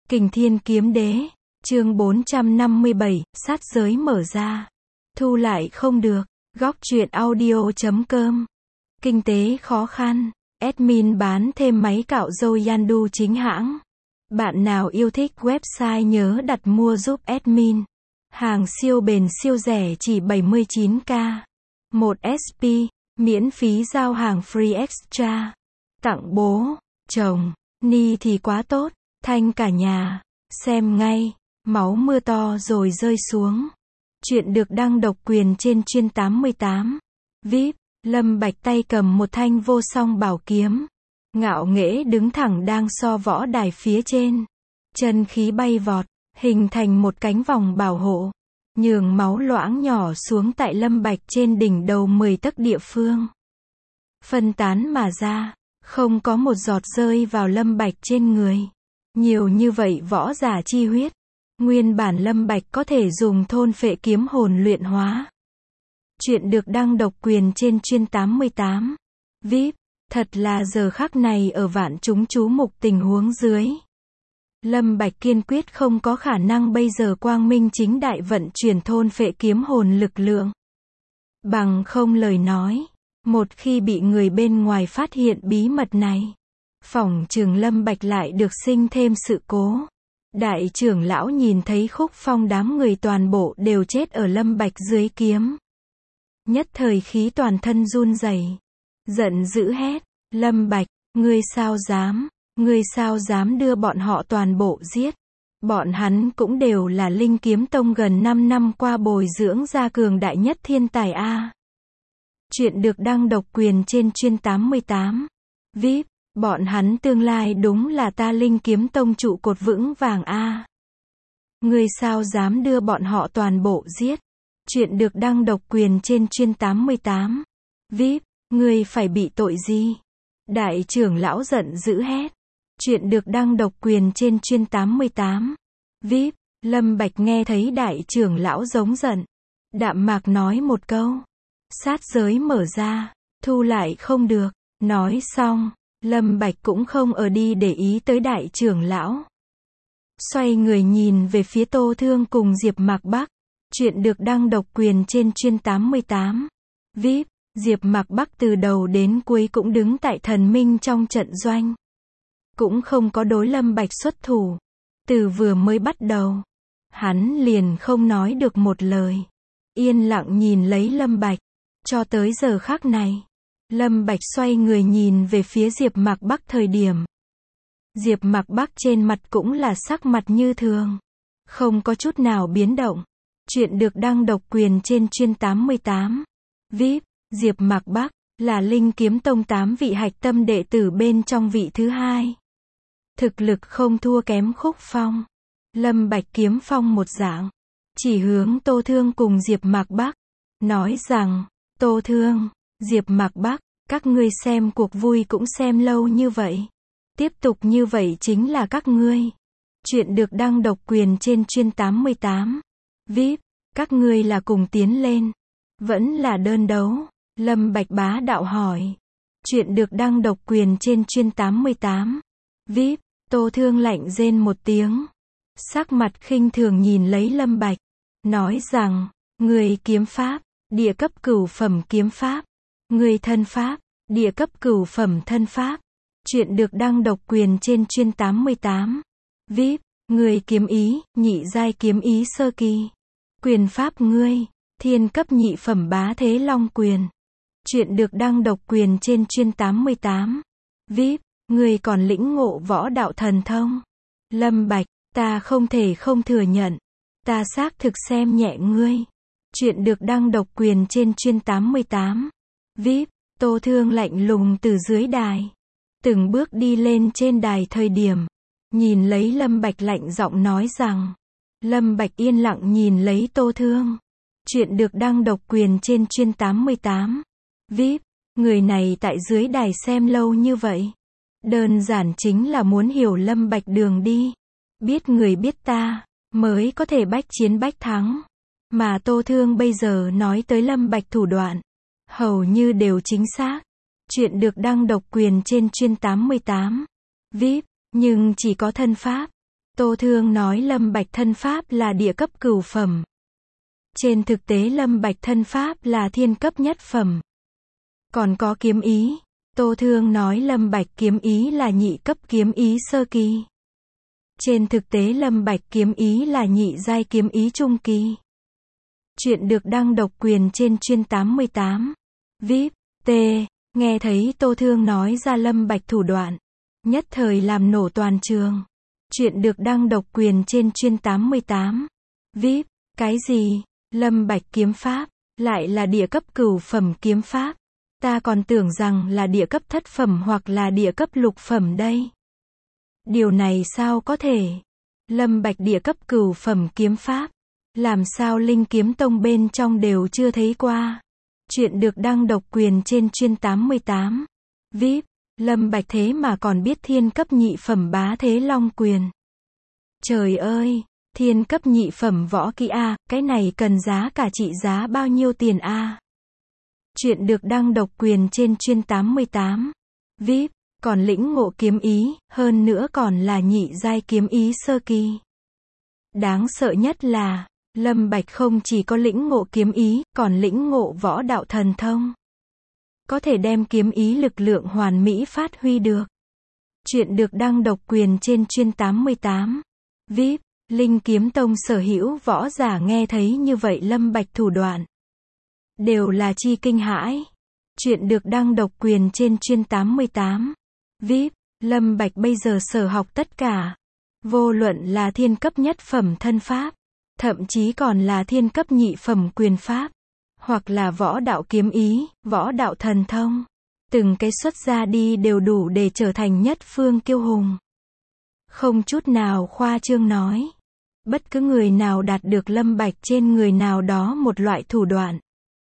Kình Thiên Kiếm Đế, chương 457, sát giới mở ra. Thu lại không được. Góc truyện audio.com. Kinh tế khó khăn. Admin bán thêm máy cạo râu Yandu chính hãng. Bạn nào yêu thích website nhớ đặt mua giúp admin. Hàng siêu bền siêu rẻ chỉ 79k. 1 SP, miễn phí giao hàng free extra. Tặng bố, chồng, ni thì quá tốt, thanh cả nhà. Xem ngay, máu mưa to rồi rơi xuống. Chuyện được đăng độc quyền trên Chuyên 88. VIP, Lâm Bạch tay cầm một thanh vô song bảo kiếm. Ngạo nghễ đứng thẳng đang so võ đài phía trên. Chân khí bay vọt, hình thành một cánh vòng bảo hộ. Nhường máu loãng nhỏ xuống tại Lâm Bạch trên đỉnh đầu 10 tấc địa phương. Phân tán mà ra, không có một giọt rơi vào Lâm Bạch trên người. Nhiều như vậy võ giả chi huyết. Nguyên bản Lâm Bạch có thể dùng thôn phệ kiếm hồn luyện hóa. Chuyện được đăng độc quyền trên Chuyên 88. VIP, thật là giờ khắc này ở vạn chúng chú mục tình huống dưới. Lâm Bạch kiên quyết không có khả năng bây giờ quang minh chính đại vận chuyển thôn phệ kiếm hồn lực lượng. Bằng không lời nói, một khi bị người bên ngoài phát hiện bí mật này, phỏng chừng Lâm Bạch lại được sinh thêm sự cố. Đại trưởng lão nhìn thấy Khúc Phong đám người toàn bộ đều chết ở Lâm Bạch dưới kiếm. Nhất thời khí toàn thân run rẩy, giận dữ hét, Lâm Bạch, ngươi sao dám đưa bọn họ toàn bộ giết. Bọn hắn cũng đều là Linh Kiếm Tông gần 5 năm qua bồi dưỡng ra cường đại nhất thiên tài A. Chuyện được đăng độc quyền trên Chuyên 88. VIP, bọn hắn tương lai đúng là ta Linh Kiếm Tông trụ cột vững vàng A. Ngươi sao dám đưa bọn họ toàn bộ giết. Chuyện được đăng độc quyền trên Chuyên 88. VIP, ngươi phải bị tội gì? Đại trưởng lão giận dữ hét. Chuyện được đăng độc quyền trên Chuyên 88. VIP, Lâm Bạch nghe thấy đại trưởng lão giống giận. Đạm mạc nói một câu. Sát giới mở ra, thu lại không được. Nói xong, Lâm Bạch cũng không ở đi để ý tới đại trưởng lão. Xoay người nhìn về phía Tô Thương cùng Diệp Mạc Bắc. Chuyện được đăng độc quyền trên Chuyên 88. VIP, Diệp Mạc Bắc từ đầu đến cuối cũng đứng tại thần minh trong trận doanh. Cũng không có đối Lâm Bạch xuất thủ. Từ vừa mới bắt đầu, hắn liền không nói được một lời. Yên lặng nhìn lấy Lâm Bạch. Cho tới giờ khắc này, Lâm Bạch xoay người nhìn về phía Diệp Mạc Bắc thời điểm. Diệp Mạc Bắc trên mặt cũng là sắc mặt như thường. Không có chút nào biến động. Chuyện được đăng độc quyền trên Chuyên 88. VIP, Diệp Mạc Bắc, là Linh Kiếm Tông 8 vị hạch tâm đệ tử bên trong vị thứ 2. Thực lực không thua kém Khúc Phong. Lâm Bạch kiếm phong một dạng. Chỉ hướng Tô Thương cùng Diệp Mạc Bắc. Nói rằng, Tô Thương, Diệp Mạc Bắc, các ngươi xem cuộc vui cũng xem lâu như vậy. Tiếp tục như vậy chính là các ngươi. Chuyện được đăng độc quyền trên Chuyên 88. VIP, các ngươi là cùng tiến lên, vẫn là đơn đấu? Lâm Bạch bá đạo hỏi. Chuyện được đăng độc quyền trên Chuyên 88. VIP, Tô Thương lạnh rên một tiếng. Sắc mặt khinh thường nhìn lấy Lâm Bạch. Nói rằng, người kiếm pháp, địa cấp cửu phẩm kiếm pháp. Người thân pháp, địa cấp cửu phẩm thân pháp. Chuyện được đăng độc quyền trên Chuyên 88. VIP, người kiếm ý, nhị giai kiếm ý sơ kỳ. Quyền pháp ngươi, thiên cấp nhị phẩm bá thế long quyền. Chuyện được đăng độc quyền trên Chuyên 88. VIP, ngươi còn lĩnh ngộ võ đạo thần thông. Lâm Bạch, ta không thể không thừa nhận. Ta xác thực xem nhẹ ngươi. Chuyện được đăng độc quyền trên Chuyên 88. VIP, Tô Thương lạnh lùng từ dưới đài. Từng bước đi lên trên đài thời điểm. Nhìn lấy Lâm Bạch lạnh giọng nói rằng. Lâm Bạch yên lặng nhìn lấy Tô Thương. Chuyện được đăng độc quyền trên Chuyên 88. VIP, người này tại dưới đài xem lâu như vậy. Đơn giản chính là muốn hiểu Lâm Bạch đường đi. Biết người biết ta, mới có thể bách chiến bách thắng. Mà Tô Thương bây giờ nói tới Lâm Bạch thủ đoạn, hầu như đều chính xác. Chuyện được đăng độc quyền trên Chuyên 88. VIP, nhưng chỉ có thân pháp. Tô Thương nói Lâm Bạch thân pháp là địa cấp cửu phẩm. Trên thực tế Lâm Bạch thân pháp là thiên cấp nhất phẩm. Còn có kiếm ý. Tô Thương nói Lâm Bạch kiếm ý là nhị cấp kiếm ý sơ kỳ. Trên thực tế Lâm Bạch kiếm ý là nhị giai kiếm ý trung kỳ. Chuyện được đăng độc quyền trên chuyên 88. VIP, T. Nghe thấy Tô Thương nói ra Lâm Bạch thủ đoạn. Nhất thời làm nổ toàn trường. Chuyện được đăng độc quyền trên chuyên 88. VIP, cái gì? Lâm Bạch kiếm pháp, lại là địa cấp cửu phẩm kiếm pháp. Ta còn tưởng rằng là địa cấp thất phẩm hoặc là địa cấp lục phẩm đây. Điều này sao có thể? Lâm Bạch địa cấp cửu phẩm kiếm pháp. Làm sao Linh Kiếm Tông bên trong đều chưa thấy qua. Chuyện được đăng độc quyền trên chuyên 88. VIP, Lâm Bạch thế mà còn biết thiên cấp nhị phẩm bá thế long quyền. Trời ơi, thiên cấp nhị phẩm võ kỹ A, cái này cần giá cả trị giá bao nhiêu tiền A? Chuyện được đăng độc quyền trên chuyên 88. VIP, còn lĩnh ngộ kiếm ý, hơn nữa còn là nhị giai kiếm ý sơ kỳ. Đáng sợ nhất là, Lâm Bạch không chỉ có lĩnh ngộ kiếm ý, còn lĩnh ngộ võ đạo thần thông. Có thể đem kiếm ý lực lượng hoàn mỹ phát huy được. Chuyện được đăng độc quyền trên chuyên 88. VIP, Linh Kiếm Tông sở hữu võ giả nghe thấy như vậy Lâm Bạch thủ đoạn. Đều là chi kinh hãi. Chuyện được đăng độc quyền trên chuyên 88. VIP, Lâm Bạch bây giờ sở học tất cả. Vô luận là thiên cấp nhất phẩm thân pháp. Thậm chí còn là thiên cấp nhị phẩm quyền pháp. Hoặc là võ đạo kiếm ý, võ đạo thần thông. Từng cái xuất ra đi đều đủ để trở thành nhất phương kiêu hùng. Không chút nào khoa trương nói. Bất cứ người nào đạt được Lâm Bạch trên người nào đó một loại thủ đoạn.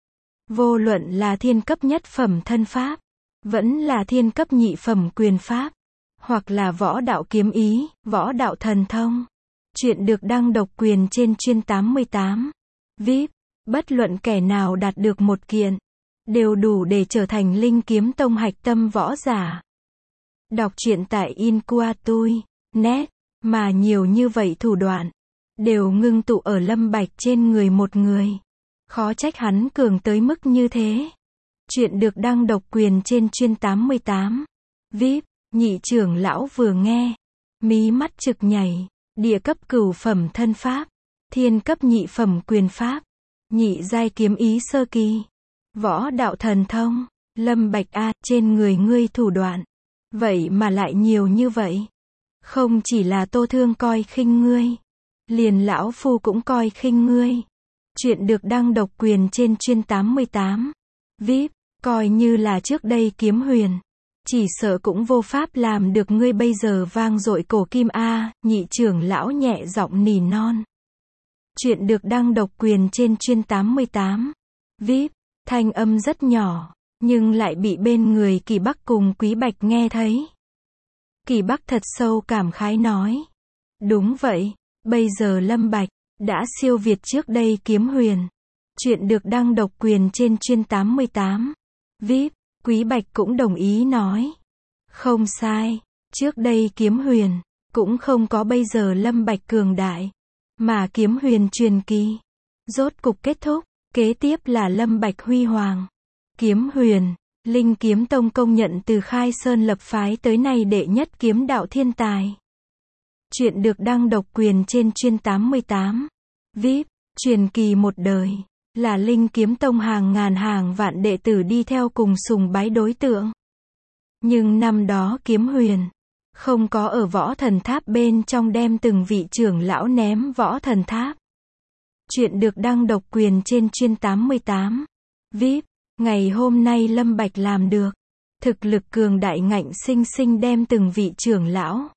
Vô luận là thiên cấp nhất phẩm thân pháp. Vẫn là thiên cấp nhị phẩm quyền pháp. Hoặc là võ đạo kiếm ý, võ đạo thần thông. Chuyện được đăng độc quyền trên chuyên 88. VIP, bất luận kẻ nào đạt được một kiện. Đều đủ để trở thành Linh Kiếm Tông hạch tâm võ giả. Đọc truyện tại Inquatui.net, mà nhiều như vậy thủ đoạn. Đều ngưng tụ ở Lâm Bạch trên người một người. Khó trách hắn cường tới mức như thế. Chuyện được đăng độc quyền trên chuyên 88. VIP, nhị trưởng lão vừa nghe. Mí mắt trực nhảy. Địa cấp cửu phẩm thân pháp. Thiên cấp nhị phẩm quyền pháp. Nhị giai kiếm ý sơ kỳ. Võ đạo thần thông. Lâm Bạch A, trên người ngươi thủ đoạn. Vậy mà lại nhiều như vậy. Không chỉ là Tô Thương coi khinh ngươi. Liền lão phu cũng coi khinh ngươi. Chuyện được đăng độc quyền trên chuyên 88. VIP, coi như là trước đây Kiếm Huyền. Chỉ sợ cũng vô pháp làm được ngươi bây giờ vang dội cổ kim A, nhị trưởng lão nhẹ giọng nỉ non. Chuyện được đăng độc quyền trên chuyên 88. VIP, thanh âm rất nhỏ, nhưng lại bị bên người Kỳ Bắc cùng Quý Bạch nghe thấy. Kỳ Bắc thật sâu cảm khái nói. Đúng vậy, bây giờ Lâm Bạch đã siêu việt trước đây Kiếm Huyền. Chuyện được đăng độc quyền trên chuyên 88. VIP, Quý Bạch cũng đồng ý nói. Không sai, trước đây Kiếm Huyền cũng không có bây giờ Lâm Bạch cường đại. Mà Kiếm Huyền truyền kỳ rốt cục kết thúc, kế tiếp là Lâm Bạch huy hoàng. Kiếm Huyền, Linh Kiếm Tông công nhận từ khai sơn lập phái tới nay đệ nhất kiếm đạo thiên tài. Chuyện được đăng độc quyền trên chuyên 88. VIP, truyền kỳ một đời, là Linh Kiếm Tông hàng ngàn hàng vạn đệ tử đi theo cùng sùng bái đối tượng. Nhưng năm đó Kiếm Huyền không có ở võ thần tháp bên trong đem từng vị trưởng lão ném võ thần tháp. Chuyện được đăng độc quyền trên chuyên 88. VIP, ngày hôm nay Lâm Bạch làm được. Thực lực cường đại ngạnh sinh sinh đem từng vị trưởng lão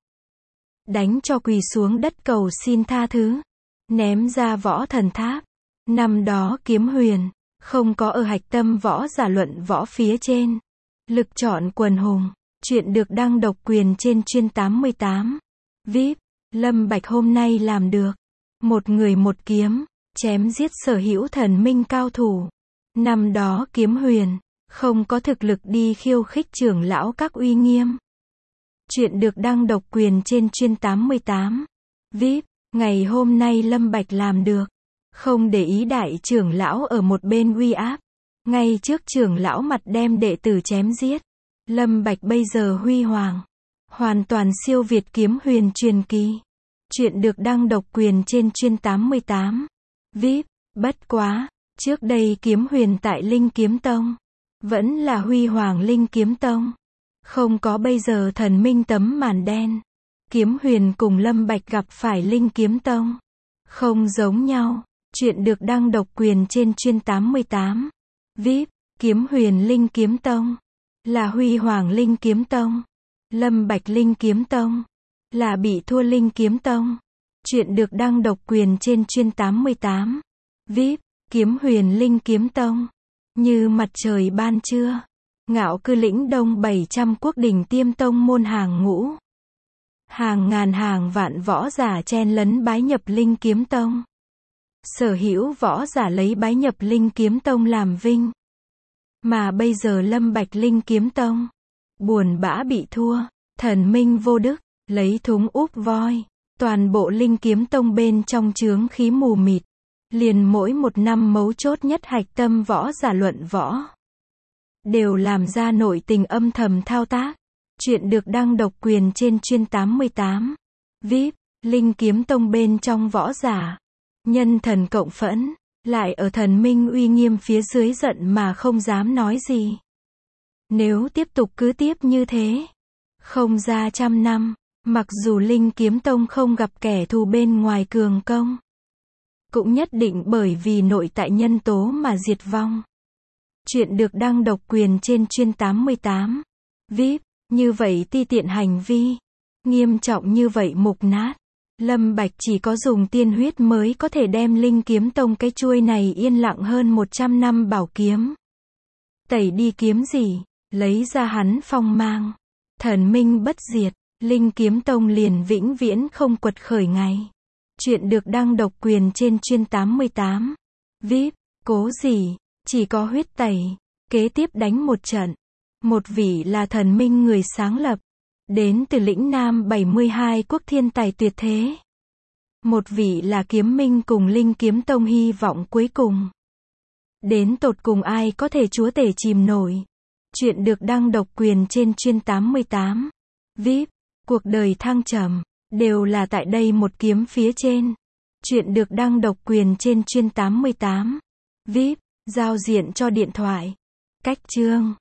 đánh cho quỳ xuống đất cầu xin tha thứ. Ném ra võ thần tháp. Năm đó Kiếm Huyền không có ở hạch tâm võ giả luận võ phía trên. Lực chọn quần hùng. Chuyện được đăng độc quyền trên chuyên 88. VIP, Lâm Bạch hôm nay làm được. Một người một kiếm, chém giết sở hữu thần minh cao thủ. Năm đó Kiếm Huyền không có thực lực đi khiêu khích trưởng lão các uy nghiêm. Chuyện được đăng độc quyền trên chuyên 88. VIP, ngày hôm nay Lâm Bạch làm được. Không để ý đại trưởng lão ở một bên uy áp. Ngay trước trưởng lão mặt đem đệ tử chém giết. Lâm Bạch bây giờ huy hoàng. Hoàn toàn siêu việt kiếm huyền truyền kỳ. Chuyện được đăng độc quyền trên chuyên 88. VIP, bất quá, trước đây kiếm huyền tại Linh Kiếm Tông. Vẫn là huy hoàng Linh Kiếm Tông. Không có bây giờ thần minh tấm màn đen. Kiếm huyền cùng Lâm Bạch gặp phải Linh Kiếm Tông. Không giống nhau. Chuyện được đăng độc quyền trên chuyên 88. VIP, kiếm huyền Linh Kiếm Tông. Là huy hoàng Linh Kiếm Tông. Lâm Bạch Linh Kiếm Tông. Là bị thua Linh Kiếm Tông. Chuyện được đăng độc quyền trên chuyên 88. VIP, kiếm huyền Linh Kiếm Tông. Như mặt trời ban trưa. Ngạo cư lĩnh đông 700 quốc đỉnh tiêm tông môn hàng ngũ. Hàng ngàn hàng vạn võ giả chen lấn bái nhập Linh Kiếm Tông. Sở hữu võ giả lấy bái nhập Linh Kiếm Tông làm vinh. Mà bây giờ Lâm Bạch Linh Kiếm Tông. Buồn bã bị thua. Thần minh vô đức. Lấy thúng úp voi. Toàn bộ Linh Kiếm Tông bên trong chướng khí mù mịt. Liền mỗi một năm mấu chốt nhất hạch tâm võ giả luận võ. Đều làm ra nội tình âm thầm thao tác. Chuyện được đăng độc quyền trên chuyên 88. VIP, Linh Kiếm Tông bên trong võ giả. Nhân thần cộng phẫn. Lại ở thần minh uy nghiêm phía dưới giận mà không dám nói gì. Nếu tiếp tục cứ tiếp như thế. Không ra 100 năm. Mặc dù Linh Kiếm Tông không gặp kẻ thù bên ngoài cường công. Cũng nhất định bởi vì nội tại nhân tố mà diệt vong. Chuyện được đăng độc quyền trên chuyên 88. VIP, như vậy ti tiện hành vi. Nghiêm trọng như vậy mục nát. Lâm Bạch chỉ có dùng tiên huyết mới có thể đem Linh Kiếm Tông cái chuôi này yên lặng hơn 100 năm bảo kiếm. Tẩy đi kiếm gì, lấy ra hắn phong mang. Thần minh bất diệt, Linh Kiếm Tông liền vĩnh viễn không quật khởi ngày. Chuyện được đăng độc quyền trên chuyên 88. VIP, cố gì, chỉ có huyết tẩy. Kế tiếp đánh một trận. Một vị là thần minh người sáng lập. Đến từ lĩnh Nam 72 quốc thiên tài tuyệt thế. Một vị là kiếm minh cùng Linh Kiếm Tông hy vọng cuối cùng. Đến tột cùng ai có thể chúa tể chìm nổi. Chuyện được đăng độc quyền trên chuyên 88. VIP, cuộc đời thăng trầm. Đều là tại đây một kiếm phía trên. Chuyện được đăng độc quyền trên chuyên 88. VIP, giao diện cho điện thoại. Cách chương.